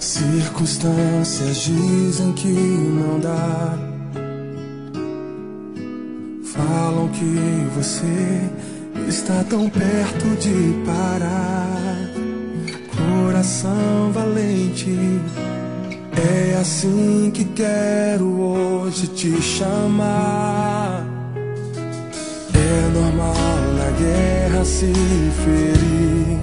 Circunstâncias dizem que não dá. Falam que você está tão perto de parar. Coração valente, é assim que quero hoje te chamar. É normal na guerra se ferir,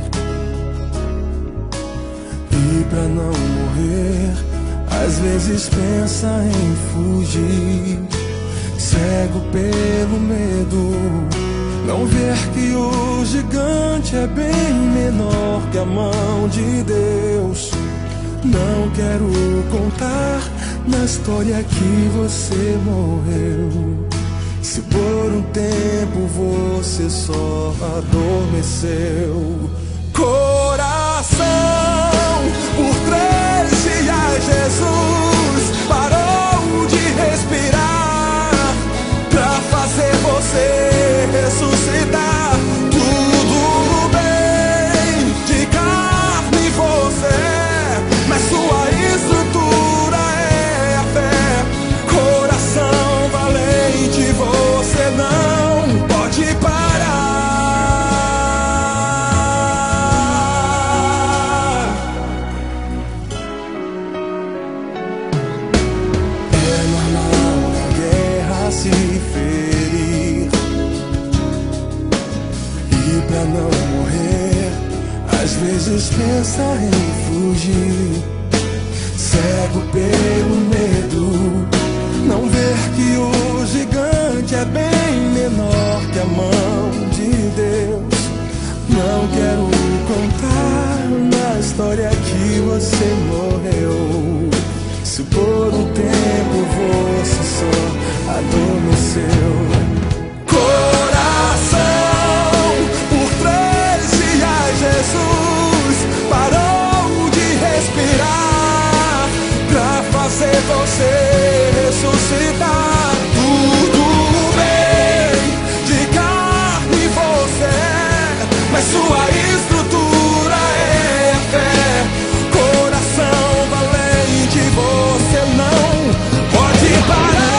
e pra não morrer, às vezes pensa em fugir. Cego pelo medo, não ver que o gigante é bem menor que a mão de Deus. Não quero contar na história que você morreu, se por um tempo você só adormeceu. Coração, por 3 dias Jesus parou de respirar pra fazer você ressuscitar. Tudo bem, de carne você é, mas sua estrutura é a fé. Coração valente, você não pode parar. É normal na guerra se ferir, e pra não morrer, às vezes pensa em fugir. Cego pelo medo, não ver que o gigante é bem menor que a mão de Deus. Não quero contar na história que você morreu, se por um tempo você só adormeceu. Coração, por 3 dias Jesus parou de respirar pra fazer você ressuscitar. Tudo bem, de carne você é, mas sua estrutura é a fé. Coração valente, você não pode parar.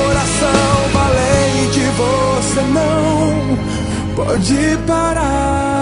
Pode parar.